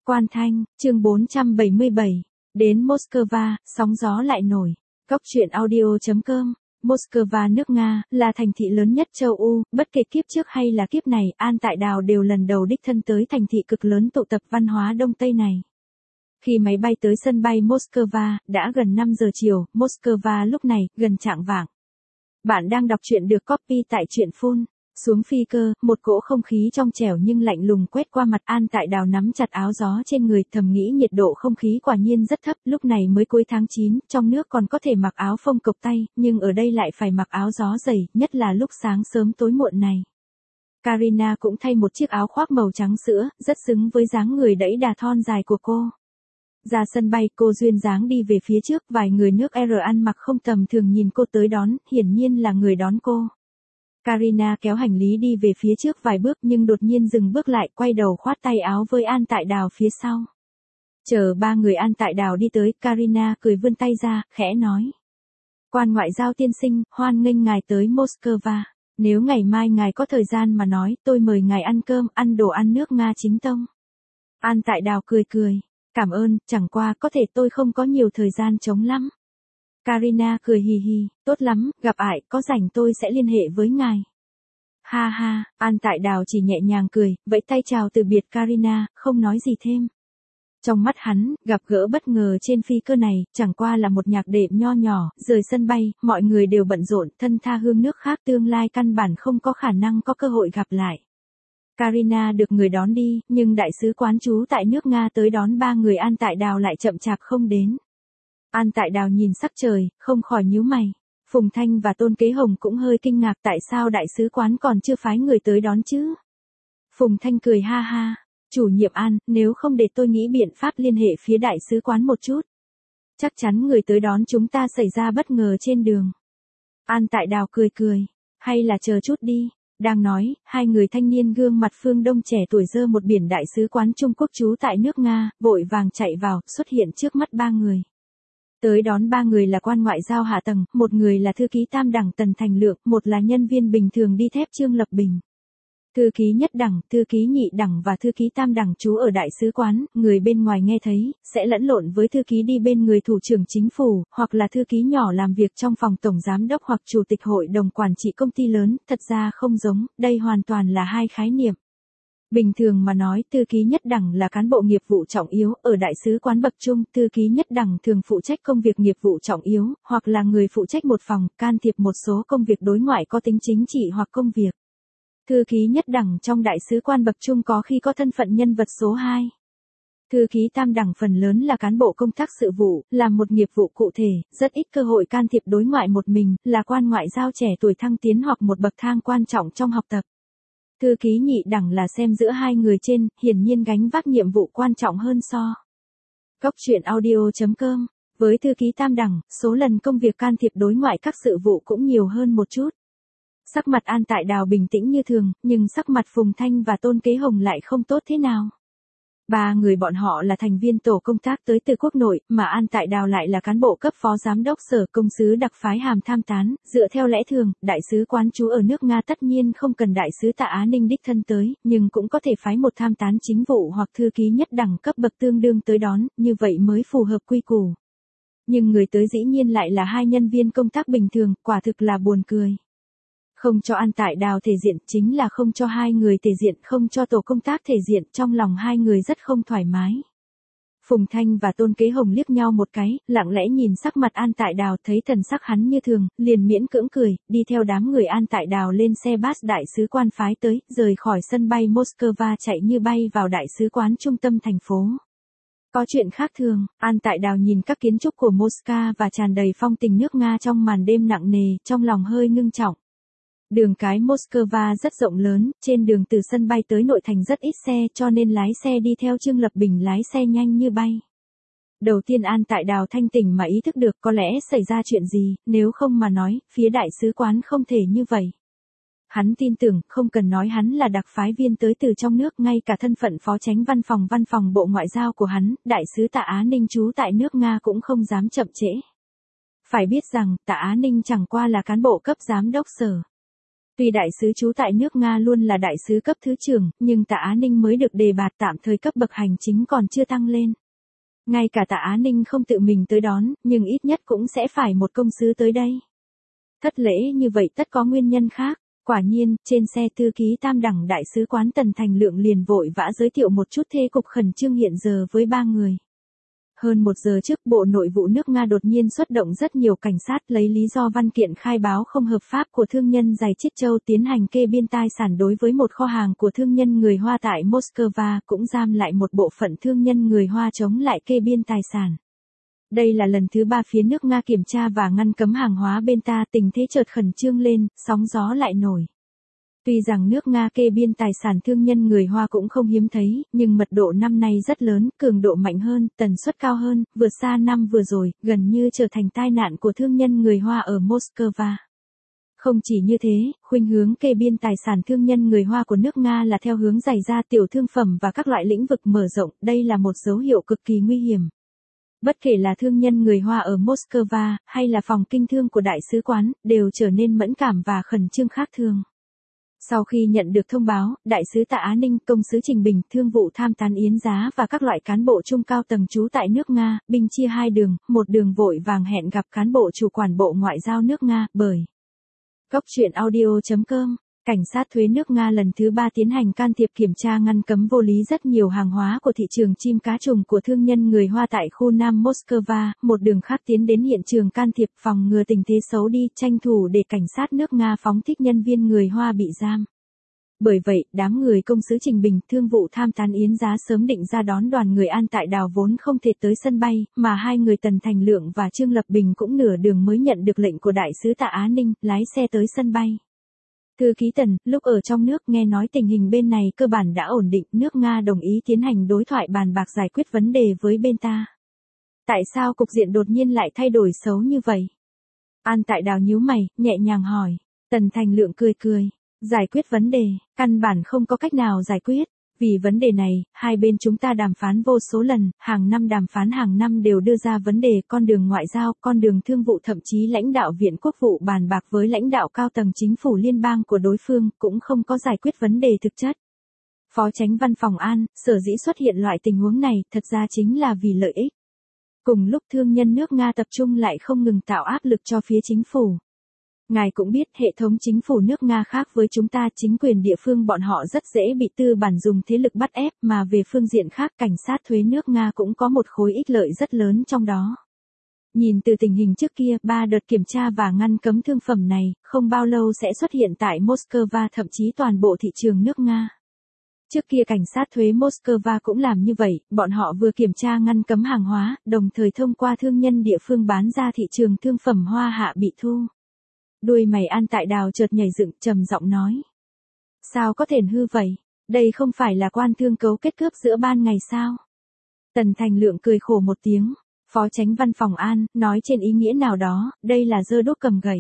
Quan Thanh, chương 477. Đến Moscow, sóng gió lại nổi. Góc truyện audio.com. Moscow nước Nga, là thành thị lớn nhất châu Âu, bất kể kiếp trước hay là kiếp này, An Tại Đào đều lần đầu đích thân tới thành thị cực lớn tụ tập văn hóa Đông Tây này. Khi máy bay tới sân bay Moscow, đã gần 5 giờ chiều, Moscow lúc này, gần chạng vạng. Bạn đang đọc truyện được copy tại truyện Phun. Xuống phi cơ, một cỗ không khí trong trẻo nhưng lạnh lùng quét qua mặt An Tại Đào nắm chặt áo gió trên người, thầm nghĩ nhiệt độ không khí quả nhiên rất thấp, lúc này mới cuối tháng 9, trong nước còn có thể mặc áo phông cộc tay, nhưng ở đây lại phải mặc áo gió dày, nhất là lúc sáng sớm tối muộn này. Karina cũng thay một chiếc áo khoác màu trắng sữa, rất xứng với dáng người đẫy đà thon dài của cô. Ra sân bay, cô duyên dáng đi về phía trước, vài người nước R ăn mặc không tầm thường nhìn cô tới đón, hiển nhiên là người đón cô. Karina kéo hành lý đi về phía trước vài bước nhưng đột nhiên dừng bước lại, quay đầu khoát tay áo với An Tại Đào phía sau. Chờ ba người An Tại Đào đi tới, Karina cười vươn tay ra, khẽ nói. Quan ngoại giao tiên sinh, hoan nghênh ngài tới Moscow. Nếu ngày mai ngài có thời gian mà nói, tôi mời ngài ăn cơm, ăn đồ ăn nước Nga chính tông. An Tại Đào cười cười. Cảm ơn, chẳng qua có thể tôi không có nhiều thời gian trống lắm. Karina cười hì hì, tốt lắm, gặp ải, có rảnh tôi sẽ liên hệ với ngài. Ha ha, An Tại Đào chỉ nhẹ nhàng cười, vẫy tay chào từ biệt Karina, không nói gì thêm. Trong mắt hắn, gặp gỡ bất ngờ trên phi cơ này, chẳng qua là một nhạc đệm nho nhỏ, rời sân bay, mọi người đều bận rộn, thân tha hương nước khác tương lai căn bản không có khả năng có cơ hội gặp lại. Karina được người đón đi, nhưng đại sứ quán trú tại nước Nga tới đón ba người An Tại Đào lại chậm chạp không đến. An Tại Đào nhìn sắc trời, không khỏi nhíu mày. Phùng Thanh và Tôn Kế Hồng cũng hơi kinh ngạc tại sao đại sứ quán còn chưa phái người tới đón chứ. Phùng Thanh cười ha ha, chủ nhiệm An, nếu không để tôi nghĩ biện pháp liên hệ phía đại sứ quán một chút. Chắc chắn người tới đón chúng ta xảy ra bất ngờ trên đường. An Tại Đào cười cười, hay là chờ chút đi. Đang nói, hai người thanh niên gương mặt phương Đông trẻ tuổi giơ một biển đại sứ quán Trung Quốc trú tại nước Nga, vội vàng chạy vào, xuất hiện trước mắt ba người. Tới đón ba người là quan ngoại giao hạ tầng, một người là thư ký tam đẳng Tần Thành Lượng, một là nhân viên bình thường đi thép Trương Lập Bình. Thư ký nhất đẳng, thư ký nhị đẳng và thư ký tam đẳng trú ở đại sứ quán, người bên ngoài nghe thấy, sẽ lẫn lộn với thư ký đi bên người thủ trưởng chính phủ, hoặc là thư ký nhỏ làm việc trong phòng tổng giám đốc hoặc chủ tịch hội đồng quản trị công ty lớn, thật ra không giống, đây hoàn toàn là hai khái niệm. Bình thường mà nói, thư ký nhất đẳng là cán bộ nghiệp vụ trọng yếu, ở đại sứ quán bậc trung, thư ký nhất đẳng thường phụ trách công việc nghiệp vụ trọng yếu, hoặc là người phụ trách một phòng, can thiệp một số công việc đối ngoại có tính chính trị hoặc công việc. Thư ký nhất đẳng trong đại sứ quan bậc trung có khi có thân phận nhân vật số 2. Thư ký tam đẳng phần lớn là cán bộ công tác sự vụ, làm một nghiệp vụ cụ thể, rất ít cơ hội can thiệp đối ngoại một mình, là quan ngoại giao trẻ tuổi thăng tiến hoặc một bậc thang quan trọng trong học tập. Thư ký nhị đẳng là xem giữa hai người trên, hiển nhiên gánh vác nhiệm vụ quan trọng hơn so. Góc truyện audio.com. Với thư ký tam đẳng, số lần công việc can thiệp đối ngoại các sự vụ cũng nhiều hơn một chút. Sắc mặt An Tại Đào bình tĩnh như thường, nhưng sắc mặt Phùng Thanh và Tôn Kế Hồng lại không tốt thế nào. Ba người bọn họ là thành viên tổ công tác tới từ quốc nội, mà An Tại Đào lại là cán bộ cấp phó giám đốc sở công sứ đặc phái hàm tham tán, dựa theo lẽ thường, đại sứ quán trú ở nước Nga tất nhiên không cần đại sứ Tạ Á Ninh đích thân tới, nhưng cũng có thể phái một tham tán chính vụ hoặc thư ký nhất đẳng cấp bậc tương đương tới đón, như vậy mới phù hợp quy củ. Nhưng người tới dĩ nhiên lại là hai nhân viên công tác bình thường, quả thực là buồn cười. Không cho An Tại Đào thể diện, chính là không cho hai người thể diện, không cho tổ công tác thể diện, trong lòng hai người rất không thoải mái. Phùng Thanh và Tôn Kế Hồng liếc nhau một cái, lặng lẽ nhìn sắc mặt An Tại Đào, thấy thần sắc hắn như thường, liền miễn cưỡng cười, đi theo đám người An Tại Đào lên xe bus đại sứ quan phái tới, rời khỏi sân bay Moscow chạy như bay vào đại sứ quán trung tâm thành phố. Có chuyện khác thường, An Tại Đào nhìn các kiến trúc của Moscow và tràn đầy phong tình nước Nga trong màn đêm nặng nề, trong lòng hơi ngưng trọng. Đường cái Moscow rất rộng lớn, trên đường từ sân bay tới nội thành rất ít xe cho nên lái xe đi theo Trương Lập Bình lái xe nhanh như bay. Đầu tiên An Tại Đào thanh tỉnh mà ý thức được có lẽ xảy ra chuyện gì, nếu không mà nói, phía đại sứ quán không thể như vậy. Hắn tin tưởng, không cần nói hắn là đặc phái viên tới từ trong nước, ngay cả thân phận phó chánh văn phòng Bộ Ngoại giao của hắn, đại sứ Tạ Á Ninh trú tại nước Nga cũng không dám chậm trễ. Phải biết rằng, Tạ Á Ninh chẳng qua là cán bộ cấp giám đốc sở. Tuy đại sứ trú tại nước Nga luôn là đại sứ cấp thứ trưởng, nhưng Tạ Á Ninh mới được đề bạt tạm thời cấp bậc hành chính còn chưa tăng lên. Ngay cả Tạ Á Ninh không tự mình tới đón, nhưng ít nhất cũng sẽ phải một công sứ tới đây. Thất lễ như vậy tất có nguyên nhân khác. Quả nhiên, trên xe thư ký tam đẳng đại sứ quán Tần Thành Lượng liền vội vã giới thiệu một chút thê cục khẩn trương hiện giờ với ba người. Hơn 1 giờ trước, Bộ Nội vụ nước Nga đột nhiên xuất động rất nhiều cảnh sát lấy lý do văn kiện khai báo không hợp pháp của thương nhân giày Chiết Châu tiến hành kê biên tài sản đối với một kho hàng của thương nhân người Hoa tại Moscow, cũng giam lại một bộ phận thương nhân người Hoa chống lại kê biên tài sản. Đây là lần thứ 3 phía nước Nga kiểm tra và ngăn cấm hàng hóa bên ta, tình thế chợt khẩn trương lên, sóng gió lại nổi. Tuy rằng nước Nga kê biên tài sản thương nhân người Hoa cũng không hiếm thấy, nhưng mật độ năm nay rất lớn, cường độ mạnh hơn, tần suất cao hơn, vượt xa năm vừa rồi, gần như trở thành tai nạn của thương nhân người Hoa ở Moscow. Không chỉ như thế, khuynh hướng kê biên tài sản thương nhân người Hoa của nước Nga là theo hướng giày da tiểu thương phẩm và các loại lĩnh vực mở rộng, đây là một dấu hiệu cực kỳ nguy hiểm. Bất kể là thương nhân người Hoa ở Moscow, hay là phòng kinh thương của đại sứ quán, đều trở nên mẫn cảm và khẩn trương khác thường. Sau khi nhận được thông báo, đại sứ Tạ Á Ninh, công sứ Trình Bình, thương vụ tham tán Yến Giá và các loại cán bộ trung cao tầng trú tại nước Nga, binh chia 2 đường, một đường vội vàng hẹn gặp cán bộ chủ quản Bộ Ngoại giao nước Nga, bởi Góc truyện audio.com. Cảnh sát thuế nước Nga lần thứ 3 tiến hành can thiệp kiểm tra ngăn cấm vô lý rất nhiều hàng hóa của thị trường chim cá trùng của thương nhân người Hoa tại khu Nam Moscow, một đường khác tiến đến hiện trường can thiệp phòng ngừa tình thế xấu đi, tranh thủ để cảnh sát nước Nga phóng thích nhân viên người Hoa bị giam. Bởi vậy, đám người công sứ Trình Bình, thương vụ tham tán Yến Giá sớm định ra đón đoàn người An Tại Đào vốn không thể tới sân bay, mà hai người Tần Thành Lượng và Trương Lập Bình cũng nửa đường mới nhận được lệnh của đại sứ Tạ Á Ninh, lái xe tới sân bay. Thư ký Tần, lúc ở trong nước nghe nói tình hình bên này cơ bản đã ổn định, nước Nga đồng ý tiến hành đối thoại bàn bạc giải quyết vấn đề với bên ta. Tại sao cục diện đột nhiên lại thay đổi xấu như vậy? An Tại Đào nhíu mày, nhẹ nhàng hỏi. Tần Thành Lượng cười cười. Giải quyết vấn đề, căn bản không có cách nào giải quyết. Vì vấn đề này, hai bên chúng ta đàm phán vô số lần, hàng năm đàm phán hàng năm đều đưa ra vấn đề con đường ngoại giao, con đường thương vụ, thậm chí lãnh đạo Viện Quốc vụ bàn bạc với lãnh đạo cao tầng chính phủ liên bang của đối phương, cũng không có giải quyết vấn đề thực chất. Phó Chánh Văn phòng An, sở dĩ xuất hiện loại tình huống này, thật ra chính là vì lợi ích. Cùng lúc thương nhân nước Nga tập trung lại không ngừng tạo áp lực cho phía chính phủ. Ngài cũng biết hệ thống chính phủ nước Nga khác với chúng ta, chính quyền địa phương bọn họ rất dễ bị tư bản dùng thế lực bắt ép, mà về phương diện khác cảnh sát thuế nước Nga cũng có một khối ích lợi rất lớn trong đó. Nhìn từ tình hình trước kia, 3 đợt kiểm tra và ngăn cấm thương phẩm này, không bao lâu sẽ xuất hiện tại Moscow, thậm chí toàn bộ thị trường nước Nga. Trước kia cảnh sát thuế Moscow cũng làm như vậy, bọn họ vừa kiểm tra ngăn cấm hàng hóa, đồng thời thông qua thương nhân địa phương bán ra thị trường thương phẩm Hoa Hạ bị thu. Đuôi mày An Tại Đào chợt nhảy dựng, trầm giọng nói. Sao có thể hư vậy? Đây không phải là quan thương cấu kết cướp giữa ban ngày sao? Tần Thành Lượng cười khổ một tiếng. Phó Chánh Văn phòng An, nói trên ý nghĩa nào đó, đây là giơ đuốc cầm gậy.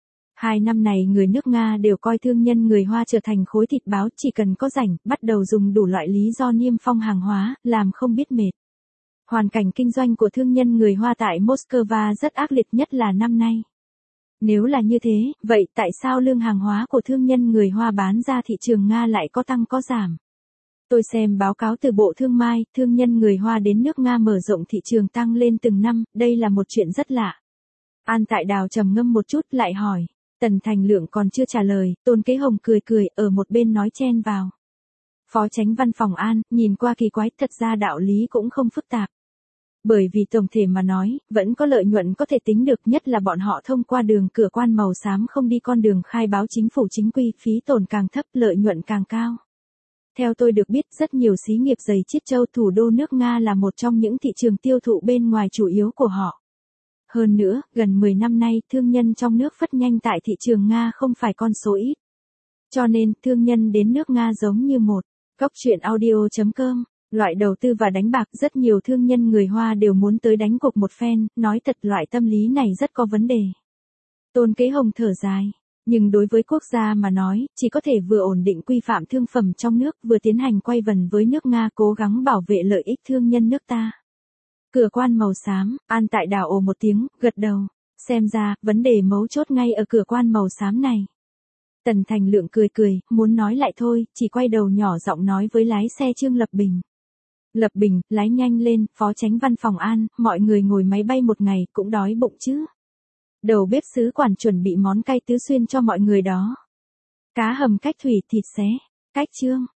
2 năm này người nước Nga đều coi thương nhân người Hoa trở thành khối thịt báo, chỉ cần có rảnh, bắt đầu dùng đủ loại lý do niêm phong hàng hóa, làm không biết mệt. Hoàn cảnh kinh doanh của thương nhân người Hoa tại Moscow rất ác liệt, nhất là năm nay. Nếu là như thế, vậy tại sao lương hàng hóa của thương nhân người Hoa bán ra thị trường Nga lại có tăng có giảm? Tôi xem báo cáo từ Bộ Thương mại, thương nhân người Hoa đến nước Nga mở rộng thị trường tăng lên từng năm, đây là một chuyện rất lạ. An Tại Đào trầm ngâm một chút lại hỏi. Tần Thành Lượng còn chưa trả lời, Tôn Kế Hồng cười cười, ở một bên nói chen vào. Phó Chánh Văn phòng An, nhìn qua kỳ quái, thật ra đạo lý cũng không phức tạp. Bởi vì tổng thể mà nói, vẫn có lợi nhuận có thể tính được, nhất là bọn họ thông qua đường cửa quan màu xám không đi con đường khai báo chính phủ chính quy, phí tổn càng thấp, lợi nhuận càng cao. Theo tôi được biết, rất nhiều xí nghiệp giày Chiết Châu thủ đô nước Nga là một trong những thị trường tiêu thụ bên ngoài chủ yếu của họ. Hơn nữa, gần 10 năm nay, thương nhân trong nước phất nhanh tại thị trường Nga không phải con số ít. Cho nên, thương nhân đến nước Nga giống như một góc truyện audio.com. Loại đầu tư và đánh bạc, rất nhiều thương nhân người Hoa đều muốn tới đánh cuộc một phen, nói thật loại tâm lý này rất có vấn đề. Tôn Kế Hồng thở dài, nhưng đối với quốc gia mà nói, chỉ có thể vừa ổn định quy phạm thương phẩm trong nước, vừa tiến hành quay vần với nước Nga cố gắng bảo vệ lợi ích thương nhân nước ta. Cửa quan màu xám, An Tại Đào ồ một tiếng, gật đầu, xem ra, vấn đề mấu chốt ngay ở cửa quan màu xám này. Tần Thành Lượng cười cười, muốn nói lại thôi, chỉ quay đầu nhỏ giọng nói với lái xe Trương Lập Bình. Lập Bình, lái nhanh lên, phó chánh văn phòng An, mọi người ngồi máy bay một ngày, cũng đói bụng chứ. Đầu bếp sứ quản chuẩn bị món cay tứ xuyên cho mọi người đó. Cá hầm cách thủy, thịt xé, cách trương.